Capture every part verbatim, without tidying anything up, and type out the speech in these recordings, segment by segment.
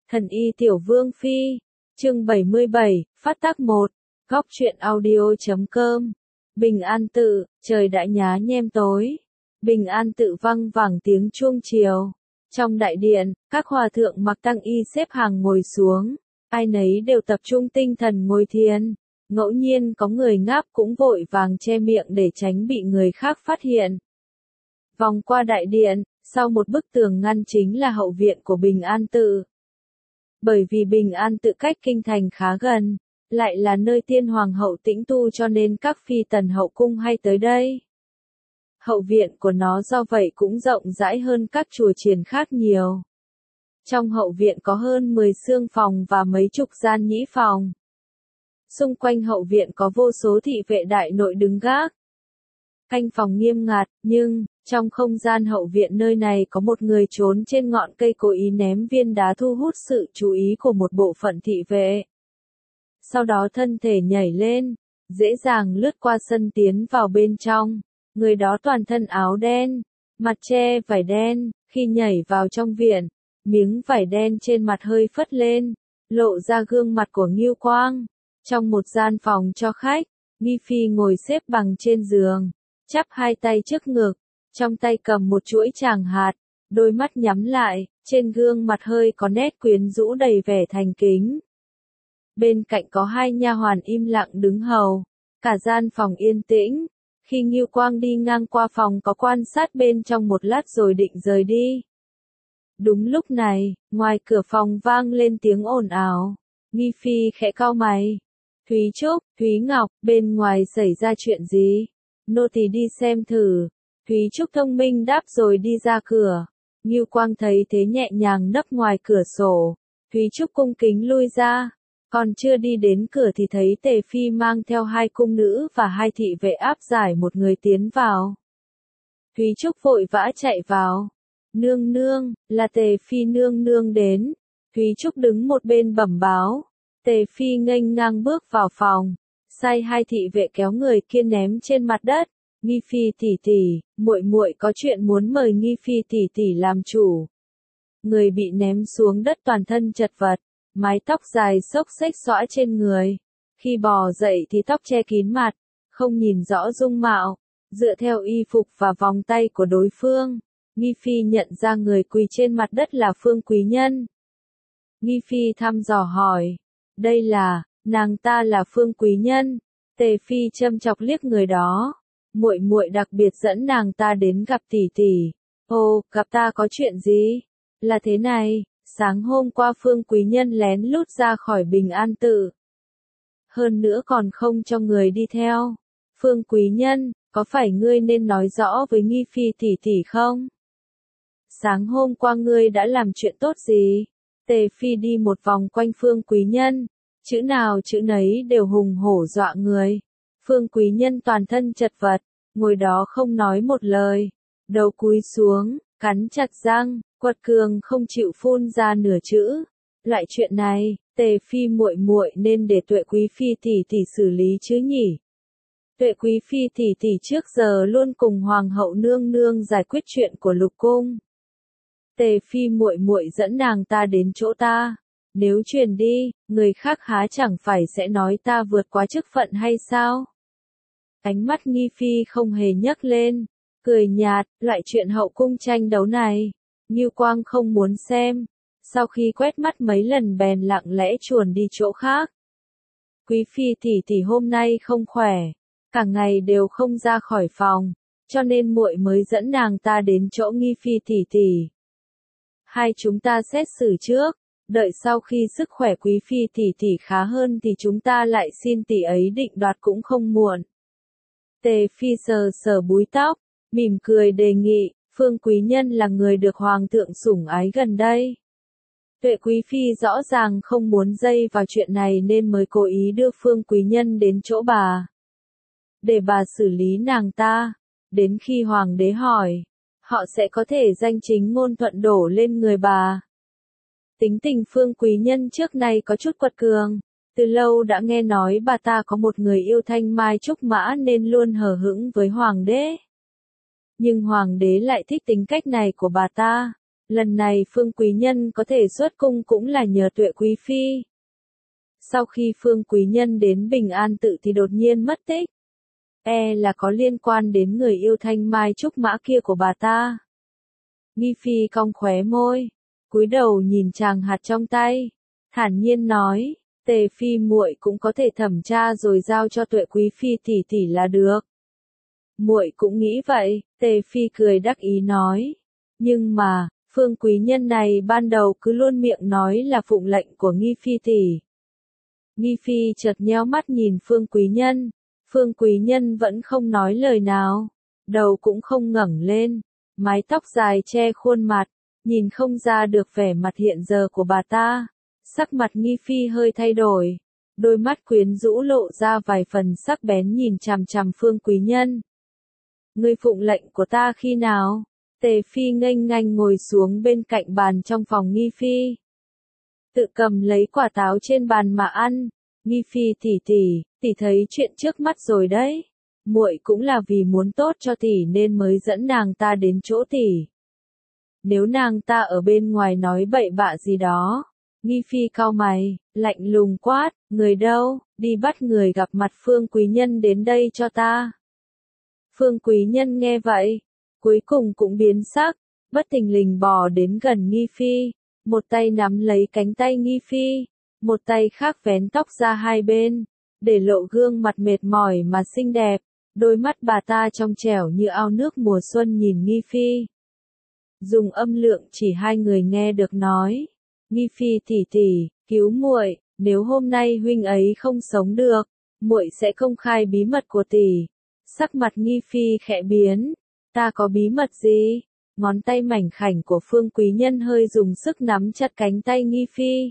Thần y tiểu vương phi, chương bảy mươi bảy, phát tác một, góc truyện audio chấm com. Bình An tự, trời đã nhá nhem tối. Bình An tự vang vẳng tiếng chuông chiều. Trong đại điện, các hòa thượng mặc tăng y xếp hàng ngồi xuống, ai nấy đều tập trung tinh thần ngồi thiền. Ngẫu nhiên có người ngáp cũng vội vàng che miệng để tránh bị người khác phát hiện. Vòng qua đại điện, sau một bức tường ngăn chính là hậu viện của Bình An tự. Bởi vì Bình An tự cách kinh thành khá gần, lại là nơi tiên hoàng hậu tĩnh tu cho nên các phi tần hậu cung hay tới đây. Hậu viện của nó do vậy cũng rộng rãi hơn các chùa chiền khác nhiều. Trong hậu viện có hơn mười xương phòng và mấy chục gian nhĩ phòng. Xung quanh hậu viện có vô số thị vệ đại nội đứng gác. Canh phòng nghiêm ngặt, nhưng, trong không gian hậu viện nơi này có một người trốn trên ngọn cây cố ý ném viên đá thu hút sự chú ý của một bộ phận thị vệ. Sau đó thân thể nhảy lên, dễ dàng lướt qua sân tiến vào bên trong. Người đó toàn thân áo đen, mặt che vải đen, khi nhảy vào trong viện, miếng vải đen trên mặt hơi phất lên, lộ ra gương mặt của Ngưu Quang. Trong một gian phòng cho khách, Nghi Phi ngồi xếp bằng trên giường, chắp hai tay trước ngực, trong tay cầm một chuỗi tràng hạt, đôi mắt nhắm lại, trên gương mặt hơi có nét quyến rũ đầy vẻ thành kính. Bên cạnh có hai nha hoàn im lặng đứng hầu, cả gian phòng yên tĩnh. Khi Ngưu Quang đi ngang qua phòng có quan sát bên trong một lát rồi định rời đi. Đúng lúc này, ngoài cửa phòng vang lên tiếng ồn ào. Nghi Phi khẽ cau mày. Thúy Trúc, Thúy Ngọc, bên ngoài xảy ra chuyện gì? Nô tỳ đi xem thử. Thúy Trúc thông minh đáp rồi đi ra cửa. Ngưu Quang thấy thế nhẹ nhàng nấp ngoài cửa sổ. Thúy Trúc cung kính lui ra. Còn chưa đi đến cửa thì thấy Tề Phi mang theo hai cung nữ và hai thị vệ áp giải một người tiến vào. Thúy Trúc vội vã chạy vào. Nương nương, là Tề Phi nương nương đến. Thúy Trúc đứng một bên bẩm báo. Tề Phi nghênh ngang bước vào phòng, sai hai thị vệ kéo người kia ném trên mặt đất. Nghi Phi tỷ tỷ, muội muội có chuyện muốn mời Nghi Phi tỷ tỷ làm chủ. Người bị ném xuống đất toàn thân chật vật, mái tóc dài xốc xếch xõa trên người. Khi bò dậy thì tóc che kín mặt, không nhìn rõ dung mạo. Dựa theo y phục và vòng tay của đối phương, Nghi Phi nhận ra người quỳ trên mặt đất là Phương Quý Nhân. Nghi Phi thăm dò hỏi, đây là, nàng ta là Phương Quý Nhân. Tề Phi châm chọc liếc người đó. Muội muội đặc biệt dẫn nàng ta đến gặp tỷ tỷ. Ồ, gặp ta có chuyện gì? Là thế này, sáng hôm qua Phương Quý Nhân lén lút ra khỏi Bình An tự. Hơn nữa còn không cho người đi theo. Phương Quý Nhân, có phải ngươi nên nói rõ với Nghi Phi tỷ tỷ không? Sáng hôm qua ngươi đã làm chuyện tốt gì? Tề Phi đi một vòng quanh Phương Quý Nhân, chữ nào chữ nấy đều hùng hổ dọa người. Phương Quý Nhân toàn thân chật vật, ngồi đó không nói một lời, đầu cúi xuống, cắn chặt răng, quật cường không chịu phun ra nửa chữ. Loại chuyện này, Tề Phi muội muội nên để Tuệ Quý Phi tỷ tỷ xử lý chứ nhỉ? Tuệ Quý Phi tỷ tỷ trước giờ luôn cùng Hoàng hậu nương nương giải quyết chuyện của lục cung. Tề Phi muội muội dẫn nàng ta đến chỗ ta, nếu truyền đi, người khác há chẳng phải sẽ nói ta vượt quá chức phận hay sao? Ánh mắt Nghi Phi không hề nhấc lên, cười nhạt, loại chuyện hậu cung tranh đấu này, Ngưu Quang không muốn xem. Sau khi quét mắt mấy lần bèn lặng lẽ chuồn đi chỗ khác. Quý Phi tỷ tỷ hôm nay không khỏe, cả ngày đều không ra khỏi phòng, cho nên muội mới dẫn nàng ta đến chỗ Nghi Phi tỷ tỷ. Hai chúng ta xét xử trước, đợi sau khi sức khỏe Quý Phi tỷ tỷ khá hơn thì chúng ta lại xin tỷ ấy định đoạt cũng không muộn. Tề Phi sờ sờ búi tóc, mỉm cười đề nghị, Phương Quý Nhân là người được Hoàng thượng sủng ái gần đây. Tuệ Quý Phi rõ ràng không muốn dây vào chuyện này nên mới cố ý đưa Phương Quý Nhân đến chỗ bà, để bà xử lý nàng ta. Đến khi Hoàng đế hỏi, họ sẽ có thể danh chính ngôn thuận đổ lên người bà. Tính tình Phương Quý Nhân trước nay có chút quật cường, từ lâu đã nghe nói bà ta có một người yêu thanh mai trúc mã nên luôn hờ hững với Hoàng đế. Nhưng Hoàng đế lại thích tính cách này của bà ta, Lần này Phương Quý Nhân có thể xuất cung cũng là nhờ Tuệ Quý Phi. Sau khi Phương Quý Nhân đến Bình An Tự thì đột nhiên mất tích. E là có liên quan đến người yêu Thanh Mai Trúc Mã kia của bà ta. Nghi Phi cong khóe môi, cúi đầu nhìn chàng hạt trong tay, thản nhiên nói, Tề Phi muội cũng có thể thẩm tra rồi giao cho Tuệ Quý Phi tỷ tỷ là được. Muội cũng nghĩ vậy, Tề Phi cười đắc ý nói. Nhưng mà, Phương Quý Nhân này ban đầu cứ luôn miệng nói là phụng lệnh của Nghi Phi tỷ. Nghi Phi chợt nheo mắt nhìn Phương Quý Nhân, Phương Quý Nhân vẫn không nói lời nào, đầu cũng không ngẩng lên, mái tóc dài che khuôn mặt, nhìn không ra được vẻ mặt hiện giờ của bà ta. Sắc mặt Nghi Phi hơi thay đổi, đôi mắt quyến rũ lộ ra vài phần sắc bén nhìn chằm chằm Phương Quý Nhân. Ngươi phụng lệnh của ta khi nào? Tề Phi nghênh ngang ngồi xuống bên cạnh bàn trong phòng Nghi Phi. Tự cầm lấy quả táo trên bàn mà ăn. Nghi Phi tỷ tỷ, tỷ thấy chuyện trước mắt rồi đấy. Muội cũng là vì muốn tốt cho tỷ nên mới dẫn nàng ta đến chỗ tỷ. Nếu nàng ta ở bên ngoài nói bậy bạ gì đó. Nghi Phi cau mày, lạnh lùng quát, người đâu, đi bắt người gặp mặt Phương Quý Nhân đến đây cho ta. Phương Quý Nhân nghe vậy, cuối cùng cũng biến sắc, bất thình lình bò đến gần Nghi Phi, một tay nắm lấy cánh tay Nghi Phi, một tay khác vén tóc ra hai bên, để lộ gương mặt mệt mỏi mà xinh đẹp, đôi mắt bà ta trong trẻo như ao nước mùa xuân nhìn Nghi Phi. Dùng âm lượng chỉ hai người nghe được nói, Nghi Phi tỷ tỷ, cứu muội, nếu hôm nay huynh ấy không sống được, muội sẽ công khai bí mật của tỷ. Sắc mặt Nghi Phi khẽ biến, ta có bí mật gì? Ngón tay mảnh khảnh của Phương Quý Nhân hơi dùng sức nắm chặt cánh tay Nghi Phi.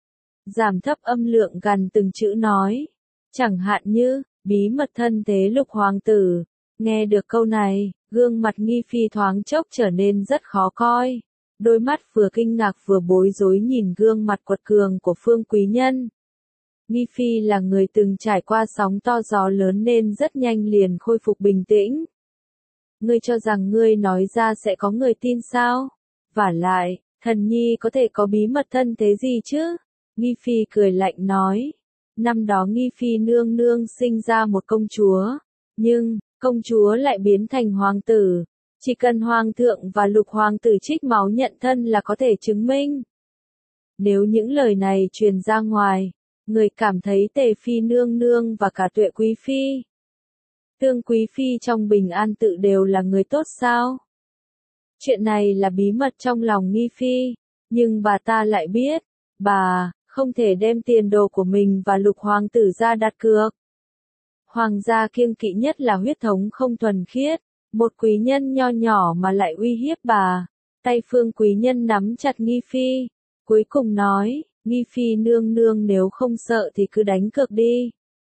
Giảm thấp âm lượng gần từng chữ nói, chẳng hạn như, bí mật thân thế Lục Hoàng tử. Nghe được câu này, gương mặt Nghi Phi thoáng chốc trở nên rất khó coi. Đôi mắt vừa kinh ngạc vừa bối rối nhìn gương mặt quật cường của Phương Quý Nhân. Nghi Phi là người từng trải qua sóng to gió lớn nên rất nhanh liền khôi phục bình tĩnh. Ngươi cho rằng ngươi nói ra sẽ có người tin sao? Vả lại, thần nhi có thể có bí mật thân thế gì chứ? Nghi Phi cười lạnh nói. Năm đó Nghi Phi nương nương sinh ra một công chúa. Nhưng, công chúa lại biến thành hoàng tử. Chỉ cần hoàng thượng và lục hoàng tử trích máu nhận thân là có thể chứng minh. Nếu những lời này truyền ra ngoài, người cảm thấy Tề Phi nương nương và cả Tuệ Quý Phi, Tương Quý Phi trong Bình An Tự đều là người tốt sao? Chuyện này là bí mật trong lòng Nghi Phi, nhưng bà ta lại biết, bà không thể đem tiền đồ của mình và lục hoàng tử ra đặt cược. Hoàng gia kiêng kỵ nhất là huyết thống không thuần khiết, một quý nhân nho nhỏ mà lại uy hiếp bà. Tay Phương Quý Nhân nắm chặt Nghi Phi, cuối cùng nói, Nghi Phi nương nương nếu không sợ thì cứ đánh cược đi.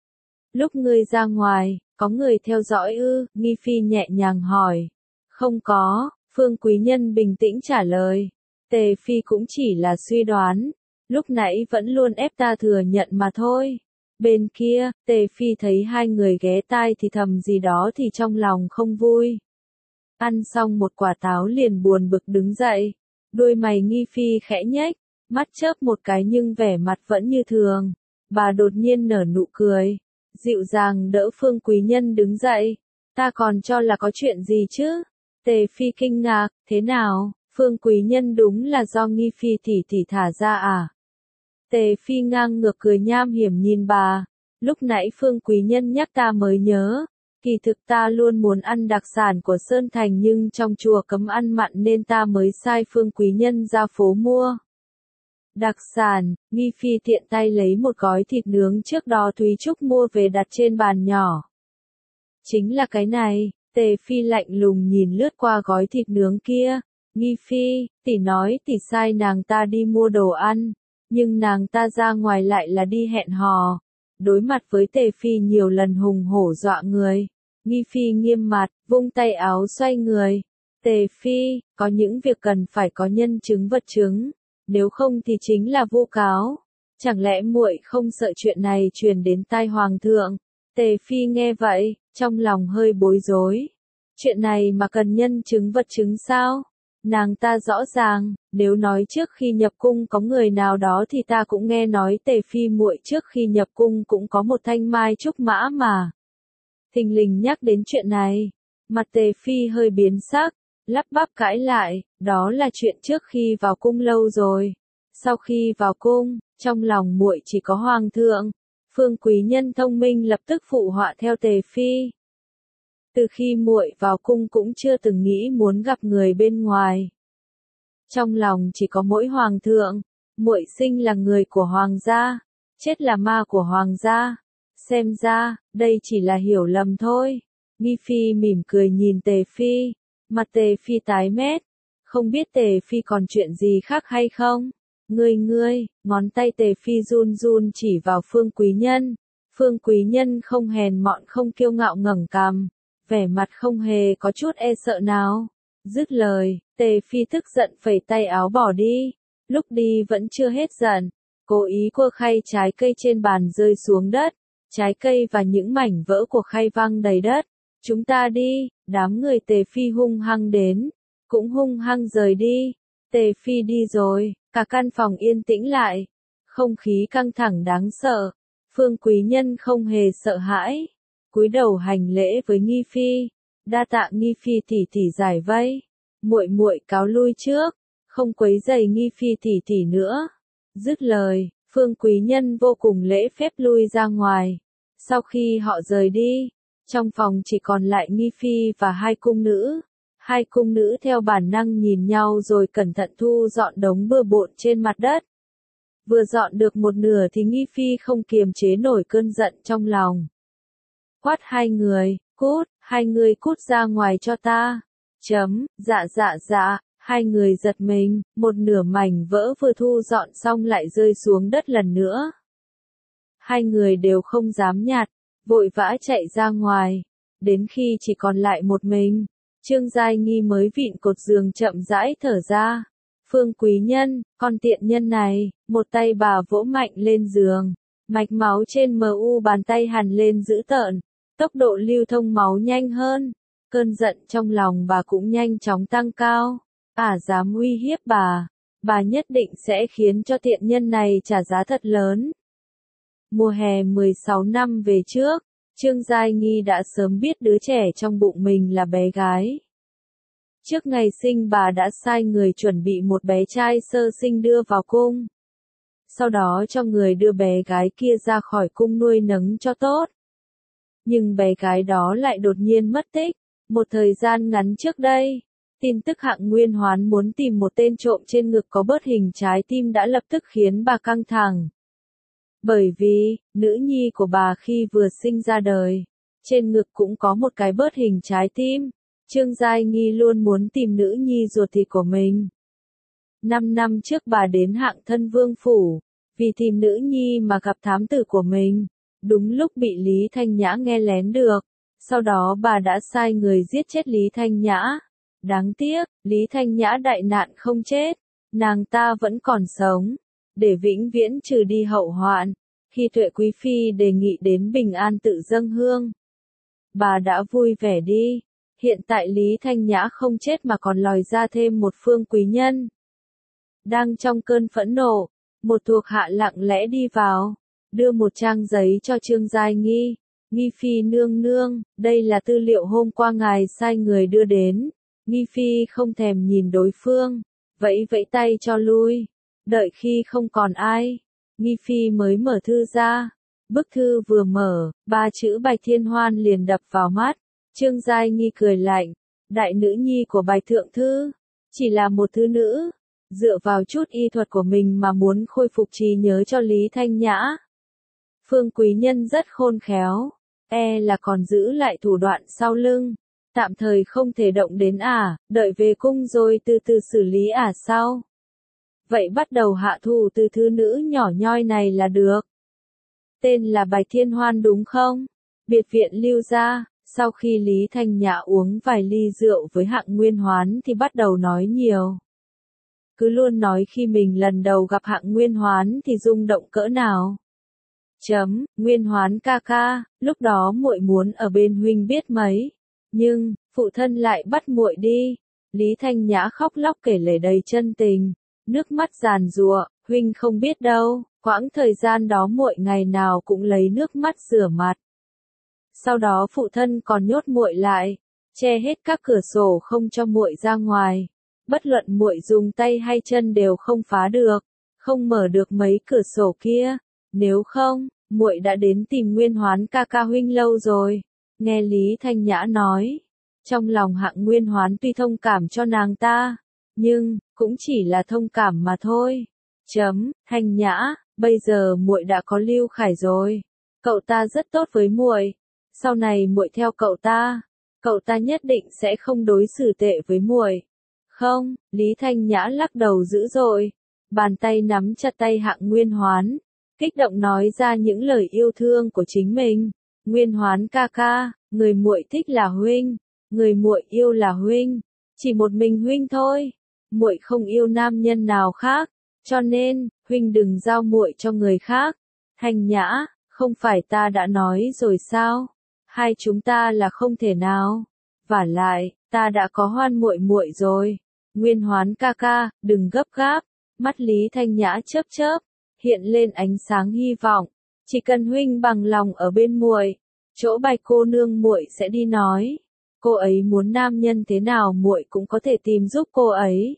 Lúc ngươi ra ngoài, có người theo dõi ư? Nghi Phi nhẹ nhàng hỏi. Không có, Phương Quý Nhân bình tĩnh trả lời. Tề Phi cũng chỉ là suy đoán, lúc nãy vẫn luôn ép ta thừa nhận mà thôi. Bên kia, Tề Phi thấy hai người ghé tai thì thầm gì đó thì trong lòng không vui. Ăn xong một quả táo liền buồn bực đứng dậy. Đôi mày Nghi Phi khẽ nhếch, mắt chớp một cái nhưng vẻ mặt vẫn như thường. Bà đột nhiên nở nụ cười, dịu dàng đỡ Phương Quý Nhân đứng dậy. Ta còn cho là có chuyện gì chứ? Tề Phi kinh ngạc, thế nào? Phương Quý Nhân đúng là do Nghi Phi tỷ tỷ thả ra à? Tề Phi ngang ngược cười nham hiểm nhìn bà. Lúc nãy Phương Quý Nhân nhắc ta mới nhớ. Kỳ thực ta luôn muốn ăn đặc sản của Sơn Thành nhưng trong chùa cấm ăn mặn nên ta mới sai Phương Quý Nhân ra phố mua. Đặc sản, Nghi Phi tiện tay lấy một gói thịt nướng trước đó Thúy Trúc mua về đặt trên bàn nhỏ. Chính là cái này, Tề Phi lạnh lùng nhìn lướt qua gói thịt nướng kia. Nghi Phi, tỷ nói tỷ sai nàng ta đi mua đồ ăn, nhưng nàng ta ra ngoài lại là đi hẹn hò. Đối mặt với Tề Phi nhiều lần hùng hổ dọa người, Nghi Phi nghiêm mặt, vung tay áo xoay người. Tề Phi, có những việc cần phải có nhân chứng vật chứng, nếu không thì chính là vu cáo. Chẳng lẽ muội không sợ chuyện này truyền đến tai hoàng thượng? Tề Phi nghe vậy, trong lòng hơi bối rối. Chuyện này mà cần nhân chứng vật chứng sao? Nàng ta rõ ràng, nếu nói trước khi nhập cung có người nào đó thì ta cũng nghe nói Tề Phi muội trước khi nhập cung cũng có một thanh mai trúc mã mà. Thình lình nhắc đến chuyện này, mặt Tề Phi hơi biến sắc, lắp bắp cãi lại, đó là chuyện trước khi vào cung lâu rồi. Sau khi vào cung, trong lòng muội chỉ có hoàng thượng. Phương Quý Nhân thông minh lập tức phụ họa theo Tề Phi. Từ khi muội vào cung cũng chưa từng nghĩ muốn gặp người bên ngoài. Trong lòng chỉ có mỗi hoàng thượng, muội sinh là người của hoàng gia, chết là ma của hoàng gia. Xem ra, đây chỉ là hiểu lầm thôi. Nghi Phi mỉm cười nhìn Tề Phi, mặt Tề Phi tái mét, không biết Tề Phi còn chuyện gì khác hay không? Ngươi ngươi, ngón tay Tề Phi run run chỉ vào Phương Quý Nhân. Phương Quý Nhân không hèn mọn không kiêu ngạo ngẩng cằm, vẻ mặt không hề có chút e sợ nào. Dứt lời, Tề Phi tức giận phẩy tay áo bỏ đi. Lúc đi vẫn chưa hết giận, cố ý quơ khay trái cây trên bàn rơi xuống đất. Trái cây và những mảnh vỡ của khay văng đầy đất. Chúng ta đi, đám người Tề Phi hung hăng đến, cũng hung hăng rời đi. Tề Phi đi rồi, cả căn phòng yên tĩnh lại, không khí căng thẳng đáng sợ. Phương Quý Nhân không hề sợ hãi, cúi đầu hành lễ với Nghi Phi, đa tạ Nghi Phi tỷ tỷ giải vây, muội muội cáo lui trước, không quấy rầy Nghi Phi tỷ tỷ nữa. Dứt lời, Phương Quý Nhân vô cùng lễ phép lui ra ngoài. Sau khi họ rời đi, trong phòng chỉ còn lại Nghi Phi và hai cung nữ. Hai cung nữ theo bản năng nhìn nhau rồi cẩn thận thu dọn đống bừa bộn trên mặt đất. Vừa dọn được một nửa thì Nghi Phi không kiềm chế nổi cơn giận trong lòng. Quát hai người, cút, hai người cút ra ngoài cho ta. Chấm, dạ dạ dạ, hai người giật mình, một nửa mảnh vỡ vừa thu dọn xong lại rơi xuống đất lần nữa. Hai người đều không dám nhặt, vội vã chạy ra ngoài, đến khi chỉ còn lại một mình. Trương Giai Nghi mới vịn cột giường chậm rãi thở ra. Phương Quý Nhân, con tiện nhân này, một tay bà vỗ mạnh lên giường. Mạch máu trên mờ u bàn tay hằn lên dữ tợn. Tốc độ lưu thông máu nhanh hơn. Cơn giận trong lòng bà cũng nhanh chóng tăng cao. À dám uy hiếp bà. Bà nhất định sẽ khiến cho tiện nhân này trả giá thật lớn. Mùa hè mười sáu năm về trước, Trương Giai Nghi đã sớm biết đứa trẻ trong bụng mình là bé gái. Trước ngày sinh bà đã sai người chuẩn bị một bé trai sơ sinh đưa vào cung. Sau đó cho người đưa bé gái kia ra khỏi cung nuôi nấng cho tốt. Nhưng bé gái đó lại đột nhiên mất tích. Một thời gian ngắn trước đây, tin tức Hạng Nguyên Hoán muốn tìm một tên trộm trên ngực có bớt hình trái tim đã lập tức khiến bà căng thẳng. Bởi vì, nữ nhi của bà khi vừa sinh ra đời, trên ngực cũng có một cái bớt hình trái tim. Trương Giai Nghi luôn muốn tìm nữ nhi ruột thịt của mình. Năm năm trước bà đến Hạng Thân Vương Phủ, vì tìm nữ nhi mà gặp thám tử của mình. Đúng lúc bị Lý Thanh Nhã nghe lén được. Sau đó bà đã sai người giết chết Lý Thanh Nhã. Đáng tiếc, Lý Thanh Nhã đại nạn không chết. Nàng ta vẫn còn sống. Để vĩnh viễn trừ đi hậu hoạn, khi Tuệ Quý Phi đề nghị đến Bình An tự dâng hương, bà đã vui vẻ đi. Hiện tại Lý Thanh Nhã không chết mà còn lòi ra thêm một Phương Quý Nhân. Đang trong cơn phẫn nộ, một thuộc hạ lặng lẽ đi vào, đưa một trang giấy cho Trương Giai Nghi. Nghi Phi nương nương, đây là tư liệu hôm qua ngài sai người đưa đến. Nghi Phi không thèm nhìn đối phương, vẫy vẫy tay cho lui. Đợi khi không còn ai, Nghi Phi mới mở thư ra. Bức thư vừa mở, ba chữ Bạch Thiên Hoan liền đập vào mắt. Trương Giai Nghi cười lạnh, đại nữ nhi của Bạch Thượng Thư, chỉ là một thứ nữ, dựa vào chút y thuật của mình mà muốn khôi phục trí nhớ cho Lý Thanh Nhã. Phương Quý Nhân rất khôn khéo, e là còn giữ lại thủ đoạn sau lưng, tạm thời không thể động đến à, đợi về cung rồi từ từ xử lý à sau. Vậy bắt đầu hạ thủ từ thứ nữ nhỏ nhoi này là được. Tên là Bạch Thiên Hoan đúng không? Biệt viện Lưu gia, sau khi Lý Thanh Nhã uống vài ly rượu với Hạng Nguyên Hoán thì bắt đầu nói nhiều. Cứ luôn nói khi mình lần đầu gặp Hạng Nguyên Hoán thì rung động cỡ nào. Chấm, Nguyên Hoán ca ca, lúc đó muội muốn ở bên huynh biết mấy. Nhưng, phụ thân lại bắt muội đi. Lý Thanh Nhã khóc lóc kể lể đầy chân tình, nước mắt giàn giụa, huynh không biết đâu, quãng thời gian đó muội ngày nào cũng lấy nước mắt rửa mặt. Sau đó phụ thân còn nhốt muội lại, che hết các cửa sổ không cho muội ra ngoài. Bất luận muội dùng tay hay chân đều không phá được, không mở được mấy cửa sổ kia. Nếu không, muội đã đến tìm Nguyên Hoán ca ca huynh lâu rồi. Nghe Lý Thanh Nhã nói, trong lòng Hạng Nguyên Hoán tuy thông cảm cho nàng ta, nhưng cũng chỉ là thông cảm mà thôi. Chấm, Thanh Nhã, bây giờ muội đã có Lưu Khải rồi, cậu ta rất tốt với muội, sau này muội theo cậu ta, cậu ta nhất định sẽ không đối xử tệ với muội. Không, Lý Thanh Nhã lắc đầu dữ dội, bàn tay nắm chặt tay Hạng Nguyên Hoán, kích động nói ra những lời yêu thương của chính mình. Nguyên Hoán ca ca, người muội thích là huynh, người muội yêu là huynh, chỉ một mình huynh thôi. Muội không yêu nam nhân nào khác, cho nên huynh đừng giao muội cho người khác. Thanh Nhã, không phải ta đã nói rồi sao? Hai chúng ta là không thể nào. Vả lại, ta đã có Hoan muội muội rồi. Nguyên Hoán ca ca, đừng gấp gáp. Mắt Lý Thanh Nhã chớp chớp, hiện lên ánh sáng hy vọng. Chỉ cần huynh bằng lòng ở bên muội, chỗ Bạch cô nương muội sẽ đi nói. Cô ấy muốn nam nhân thế nào muội cũng có thể tìm giúp cô ấy.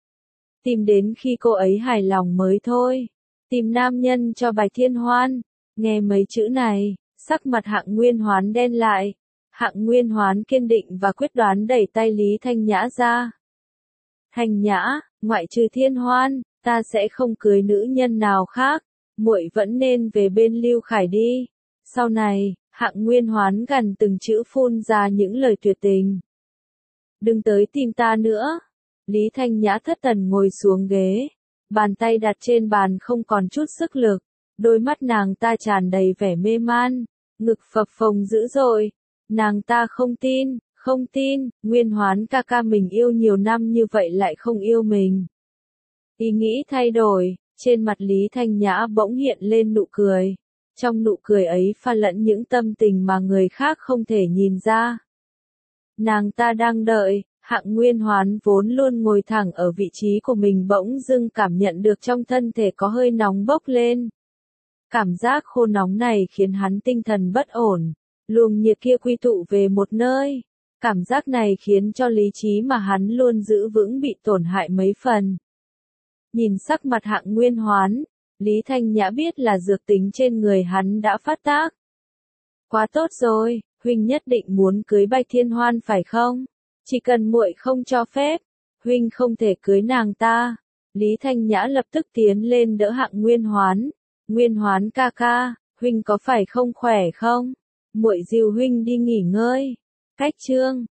Tìm đến khi cô ấy hài lòng mới thôi. Tìm nam nhân cho Bạch Thiên Hoan. Nghe mấy chữ này, sắc mặt Hạng Nguyên Hoán đen lại. Hạng Nguyên Hoán kiên định và quyết đoán đẩy tay Lý Thanh Nhã ra. Thanh Nhã, ngoại trừ Thiên Hoan, ta sẽ không cưới nữ nhân nào khác. Muội vẫn nên về bên Lưu Khải đi. Sau này, Hạng Nguyên Hoán gần từng chữ phun ra những lời tuyệt tình. Đừng tới tìm ta nữa. Lý Thanh Nhã thất thần ngồi xuống ghế, bàn tay đặt trên bàn không còn chút sức lực, đôi mắt nàng ta tràn đầy vẻ mê man, ngực phập phồng dữ dội. Nàng ta không tin, không tin, Nguyên Hoán ca ca mình yêu nhiều năm như vậy lại không yêu mình. Ý nghĩ thay đổi, trên mặt Lý Thanh Nhã bỗng hiện lên nụ cười. Trong nụ cười ấy pha lẫn những tâm tình mà người khác không thể nhìn ra. Nàng ta đang đợi, Hạng Nguyên Hoán vốn luôn ngồi thẳng ở vị trí của mình bỗng dưng cảm nhận được trong thân thể có hơi nóng bốc lên. Cảm giác khô nóng này khiến hắn tinh thần bất ổn, luồng nhiệt kia quy tụ về một nơi. Cảm giác này khiến cho lý trí mà hắn luôn giữ vững bị tổn hại mấy phần. Nhìn sắc mặt Hạng Nguyên Hoán, Lý Thanh Nhã biết là dược tính trên người hắn đã phát tác. Quá tốt rồi, huynh nhất định muốn cưới Bạch Thiên Hoan phải không? Chỉ cần muội không cho phép, huynh không thể cưới nàng ta. Lý Thanh Nhã lập tức tiến lên đỡ Hạng Nguyên Hoán. Nguyên Hoán ca ca, huynh có phải không khỏe không? Muội dìu huynh đi nghỉ ngơi. Cách chương